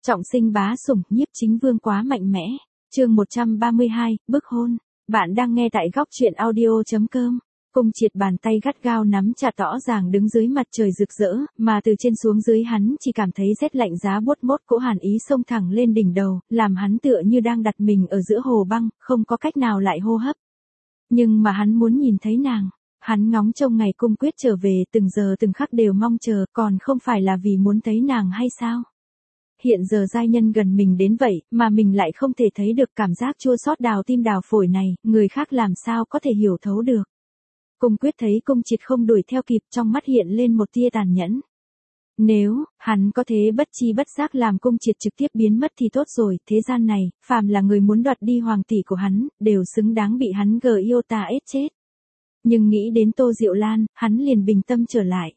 Trọng sinh bá sủng, nhiếp chính vương quá mạnh mẽ. Chương 132, bức hôn. Bạn đang nghe tại góc truyện audio.com. Cung Triệt bàn tay gắt gao nắm chặt rõ ràng đứng dưới mặt trời rực rỡ, mà từ trên xuống dưới hắn chỉ cảm thấy rét lạnh giá buốt mốt cỗ hàn ý xông thẳng lên đỉnh đầu, làm hắn tựa như đang đặt mình ở giữa hồ băng, không có cách nào lại hô hấp. Nhưng mà hắn muốn nhìn thấy nàng. Hắn ngóng trông ngày Cung Quyết trở về, từng giờ từng khắc đều mong chờ, còn không phải là vì muốn thấy nàng hay sao? Hiện giờ giai nhân gần mình đến vậy, mà mình lại không thể thấy được, cảm giác chua xót đào tim đào phổi này, người khác làm sao có thể hiểu thấu được. Cung Quyết thấy Cung Triệt không đuổi theo kịp, trong mắt hiện lên một tia tàn nhẫn. Nếu hắn có thể bất chi bất giác làm Cung Triệt trực tiếp biến mất thì tốt rồi, thế gian này, phàm là người muốn đoạt đi hoàng tỷ của hắn, đều xứng đáng bị hắn yêu ta ết chết. Nhưng nghĩ đến Tô Diệu Lan, hắn liền bình tâm trở lại.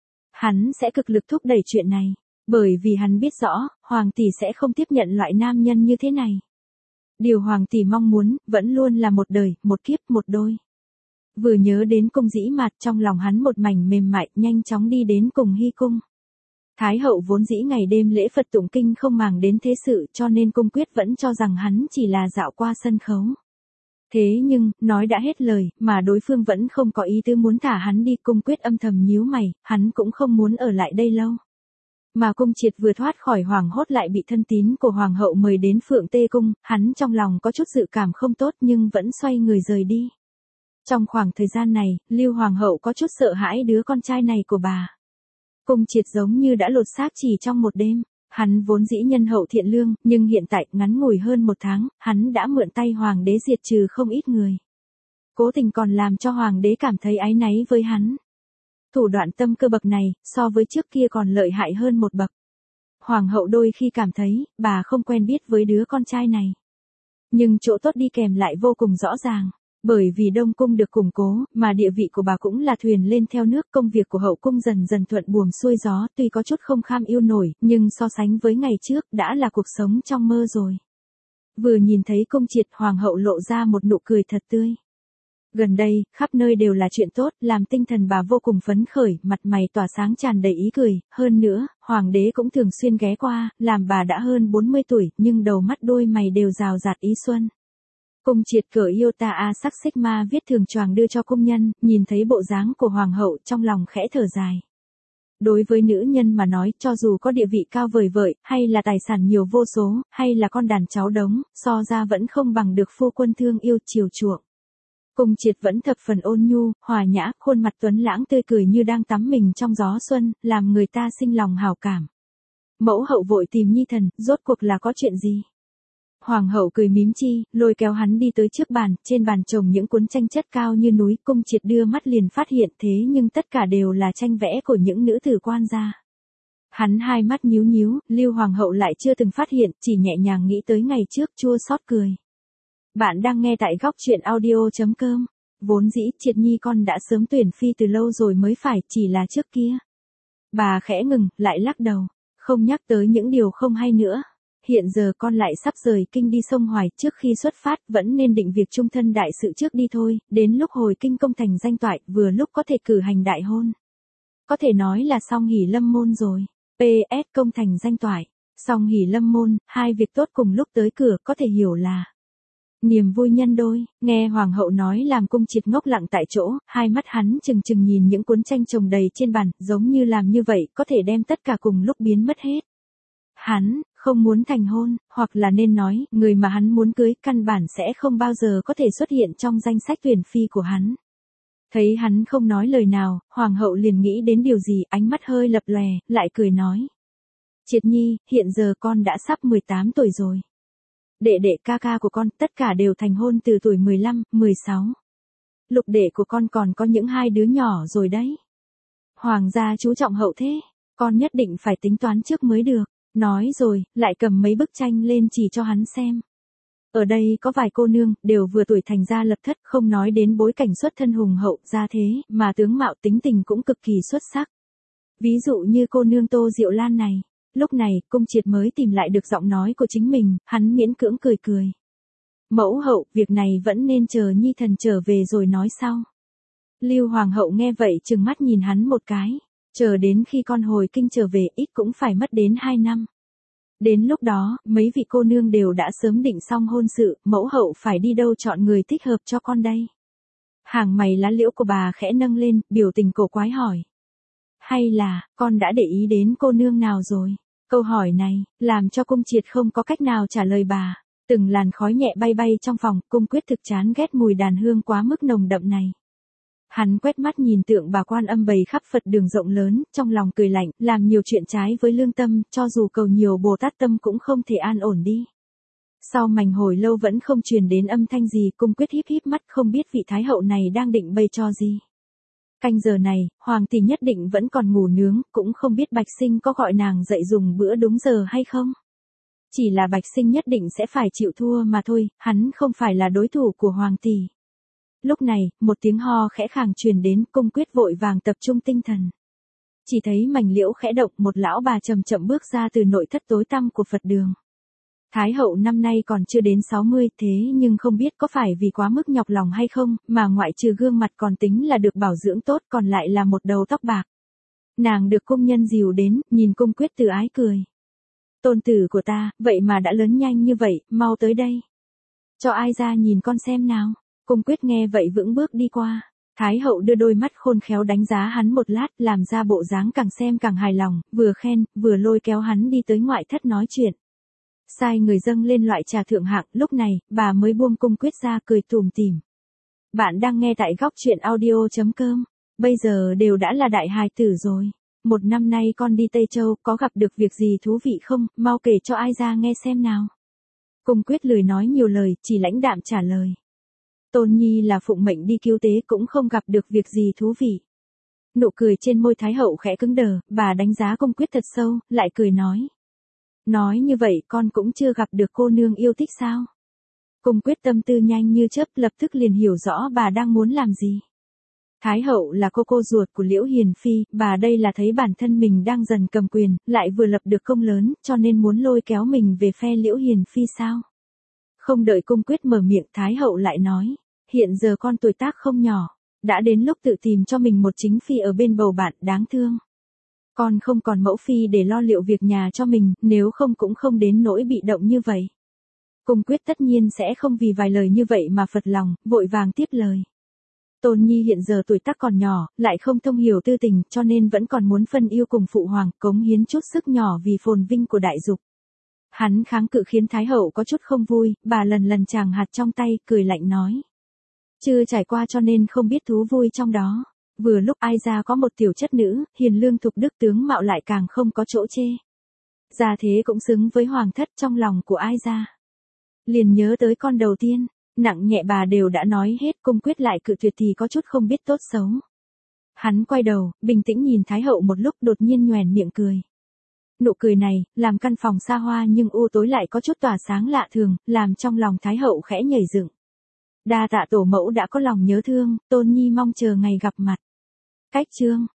Hắn sẽ cực lực thúc đẩy chuyện này, bởi vì hắn biết rõ, hoàng tỷ sẽ không tiếp nhận loại nam nhân như thế này. Điều hoàng tỷ mong muốn, vẫn luôn là một đời, một kiếp, một đôi. Vừa nhớ đến Cung Dĩ Mạt, trong lòng hắn một mảnh mềm mại, nhanh chóng đi đến cùng Hy Cung. Thái hậu vốn dĩ ngày đêm lễ Phật tụng kinh không màng đến thế sự, cho nên Cung Quyết vẫn cho rằng hắn chỉ là dạo qua sân khấu. Thế nhưng, nói đã hết lời, mà đối phương vẫn không có ý tứ muốn thả hắn đi. Cung Quyết âm thầm nhíu mày, hắn cũng không muốn ở lại đây lâu. Mà Cung Triệt vừa thoát khỏi hoàng hốt lại bị thân tín của hoàng hậu mời đến Phượng Tê Cung, hắn trong lòng có chút dự cảm không tốt nhưng vẫn xoay người rời đi. Trong khoảng thời gian này, Lưu hoàng hậu có chút sợ hãi đứa con trai này của bà. Cung Triệt giống như đã lột xác chỉ trong một đêm. Hắn vốn dĩ nhân hậu thiện lương, nhưng hiện tại, ngắn ngủi hơn một tháng, hắn đã mượn tay hoàng đế diệt trừ không ít người. Cố tình còn làm cho hoàng đế cảm thấy áy náy với hắn. Thủ đoạn tâm cơ bậc này, so với trước kia còn lợi hại hơn một bậc. Hoàng hậu đôi khi cảm thấy, bà không quen biết với đứa con trai này. Nhưng chỗ tốt đi kèm lại vô cùng rõ ràng. Bởi vì Đông Cung được củng cố, mà địa vị của bà cũng là thuyền lên theo nước, công việc của hậu cung dần dần thuận buồm xuôi gió, tuy có chút không kham yêu nổi, nhưng so sánh với ngày trước, đã là cuộc sống trong mơ rồi. Vừa nhìn thấy Cung Triệt, hoàng hậu lộ ra một nụ cười thật tươi. Gần đây, khắp nơi đều là chuyện tốt, làm tinh thần bà vô cùng phấn khởi, mặt mày tỏa sáng tràn đầy ý cười, hơn nữa, hoàng đế cũng thường xuyên ghé qua, làm bà đã hơn 40 tuổi, nhưng đầu mắt đôi mày đều rào rạt ý xuân. Cung Triệt cởi yêu ta a sắc xích ma viết thường choàng đưa cho cung nhân, nhìn thấy bộ dáng của hoàng hậu trong lòng khẽ thở dài. Đối với nữ nhân mà nói, cho dù có địa vị cao vời vợi, hay là tài sản nhiều vô số, hay là con đàn cháu đống, so ra vẫn không bằng được phu quân thương yêu chiều chuộng. Cung Triệt vẫn thập phần ôn nhu, hòa nhã, khuôn mặt tuấn lãng tươi cười như đang tắm mình trong gió xuân, làm người ta sinh lòng hảo cảm. Mẫu hậu vội tìm nhi thần, rốt cuộc là có chuyện gì? Hoàng hậu cười mím chi, lôi kéo hắn đi tới trước bàn, trên bàn chồng những cuốn tranh chất cao như núi. Cung Triệt đưa mắt liền phát hiện, thế nhưng tất cả đều là tranh vẽ của những nữ tử quan gia. Hắn hai mắt nhíu nhíu, Lưu hoàng hậu lại chưa từng phát hiện, chỉ nhẹ nhàng nghĩ tới ngày trước, chua xót cười. Bạn đang nghe tại góc truyện audio.com. Vốn dĩ Triệt nhi con đã sớm tuyển phi từ lâu rồi mới phải, chỉ là trước kia. Bà khẽ ngừng, lại lắc đầu, không nhắc tới những điều không hay nữa. Hiện giờ con lại sắp rời kinh đi sông Hoài, trước khi xuất phát vẫn nên định việc trung thân đại sự trước đi thôi, đến lúc hồi kinh công thành danh toại, vừa lúc có thể cử hành đại hôn. Có thể nói là song hỷ lâm môn rồi. PS công thành danh toại, song hỷ lâm môn, hai việc tốt cùng lúc tới cửa, có thể hiểu là niềm vui nhân đôi. Nghe hoàng hậu nói làm Cung Triệt ngốc lặng tại chỗ, hai mắt hắn trừng trừng nhìn những cuốn tranh chồng đầy trên bàn, giống như làm như vậy có thể đem tất cả cùng lúc biến mất hết. Hắn không muốn thành hôn, hoặc là nên nói, người mà hắn muốn cưới căn bản sẽ không bao giờ có thể xuất hiện trong danh sách tuyển phi của hắn. Thấy hắn không nói lời nào, hoàng hậu liền nghĩ đến điều gì, ánh mắt hơi lập lòe, lại cười nói. Triệt nhi, hiện giờ con đã sắp 18 tuổi rồi. Đệ đệ ca ca của con, tất cả đều thành hôn từ tuổi 15, 16. Lục đệ của con còn có những hai đứa nhỏ rồi đấy. Hoàng gia chú trọng hậu thế, con nhất định phải tính toán trước mới được. Nói rồi, lại cầm mấy bức tranh lên chỉ cho hắn xem. Ở đây có vài cô nương, đều vừa tuổi thành gia lập thất, không nói đến bối cảnh xuất thân hùng hậu, gia thế, mà tướng mạo tính tình cũng cực kỳ xuất sắc. Ví dụ như cô nương Tô Diệu Lan này. Lúc này, Cung Triệt mới tìm lại được giọng nói của chính mình, hắn miễn cưỡng cười cười. Mẫu hậu, việc này vẫn nên chờ nhi thần trở về rồi nói sau. Lưu hoàng hậu nghe vậy trừng mắt nhìn hắn một cái. Chờ đến khi con hồi kinh trở về ít cũng phải mất đến 2 năm. Đến lúc đó, mấy vị cô nương đều đã sớm định xong hôn sự, mẫu hậu phải đi đâu chọn người thích hợp cho con đây. Hàng mày lá liễu của bà khẽ nâng lên, biểu tình cổ quái hỏi. Hay là, con đã để ý đến cô nương nào rồi? Câu hỏi này, làm cho Cung Triệt không có cách nào trả lời bà. Từng làn khói nhẹ bay bay trong phòng, Cung Quyết thực chán ghét mùi đàn hương quá mức nồng đậm này. Hắn quét mắt nhìn tượng bà Quan Âm bày khắp Phật đường rộng lớn, trong lòng cười lạnh, làm nhiều chuyện trái với lương tâm, cho dù cầu nhiều Bồ Tát tâm cũng không thể an ổn đi. Sau mảnh hồi lâu vẫn không truyền đến âm thanh gì, Cung Quyết híp híp mắt không biết vị Thái hậu này đang định bày trò gì. Canh giờ này, Hoàng tỷ nhất định vẫn còn ngủ nướng, cũng không biết Bạch Sinh có gọi nàng dậy dùng bữa đúng giờ hay không. Chỉ là Bạch Sinh nhất định sẽ phải chịu thua mà thôi, hắn không phải là đối thủ của Hoàng tỷ. Lúc này, một tiếng ho khẽ khàng truyền đến, Cung Quyết vội vàng tập trung tinh thần. Chỉ thấy mảnh liễu khẽ động, một lão bà chậm chậm bước ra từ nội thất tối tăm của Phật đường. Thái hậu năm nay còn chưa đến 60, thế nhưng không biết có phải vì quá mức nhọc lòng hay không, mà ngoại trừ gương mặt còn tính là được bảo dưỡng tốt còn lại là một đầu tóc bạc. Nàng được cung nhân dìu đến, nhìn Cung Quyết từ ái cười. Tôn tử của ta, vậy mà đã lớn nhanh như vậy, mau tới đây. Cho ai ra nhìn con xem nào. Cung Quyết nghe vậy vững bước đi qua. Thái hậu đưa đôi mắt khôn khéo đánh giá hắn một lát, làm ra bộ dáng càng xem càng hài lòng, vừa khen, vừa lôi kéo hắn đi tới ngoại thất nói chuyện. Sai người dâng lên loại trà thượng hạng, lúc này, bà mới buông Cung Quyết ra cười tủm tỉm. Bạn đang nghe tại góc truyện audio.com. Bây giờ đều đã là đại hài tử rồi. Một năm nay con đi Tây Châu, có gặp được việc gì thú vị không, mau kể cho ai ra nghe xem nào. Cung Quyết lười nói nhiều lời, chỉ lãnh đạm trả lời. Tôn Nhi là phụng mệnh đi cứu tế cũng không gặp được việc gì thú vị. Nụ cười trên môi Thái hậu khẽ cứng đờ, bà đánh giá Cung Quyết thật sâu, lại cười nói. Nói như vậy con cũng chưa gặp được cô nương yêu thích sao? Cung Quyết tâm tư nhanh như chớp, lập tức liền hiểu rõ bà đang muốn làm gì. Thái hậu là cô ruột của Liễu Hiền Phi, bà đây là thấy bản thân mình đang dần cầm quyền, lại vừa lập được công lớn, cho nên muốn lôi kéo mình về phe Liễu Hiền Phi sao? Không đợi Cung Quyết mở miệng, Thái hậu lại nói, hiện giờ con tuổi tác không nhỏ, đã đến lúc tự tìm cho mình một chính phi ở bên bầu bạn, đáng thương. Con không còn mẫu phi để lo liệu việc nhà cho mình, nếu không cũng không đến nỗi bị động như vậy. Cung Quyết tất nhiên sẽ không vì vài lời như vậy mà phật lòng, vội vàng tiếp lời. Tôn Nhi hiện giờ tuổi tác còn nhỏ, lại không thông hiểu tư tình, cho nên vẫn còn muốn phân yêu cùng phụ hoàng, cống hiến chút sức nhỏ vì phồn vinh của đại dục. Hắn kháng cự khiến Thái hậu có chút không vui, bà lần lần chàng hạt trong tay, cười lạnh nói. Chưa trải qua cho nên không biết thú vui trong đó. Vừa lúc ai ra có một tiểu chất nữ, hiền lương thục đức tướng mạo lại càng không có chỗ chê. Gia thế cũng xứng với hoàng thất trong lòng của ai ra. Liền nhớ tới con đầu tiên, nặng nhẹ bà đều đã nói hết, Cung Quyết lại cự tuyệt thì có chút không biết tốt xấu. Hắn quay đầu, bình tĩnh nhìn Thái hậu một lúc, đột nhiên nhoẻn miệng cười. Nụ cười này, làm căn phòng xa hoa nhưng u tối lại có chút tỏa sáng lạ thường, làm trong lòng Thái hậu khẽ nhảy dựng. Đa tạ tổ mẫu đã có lòng nhớ thương, Tôn Nhi mong chờ ngày gặp mặt. Cách chương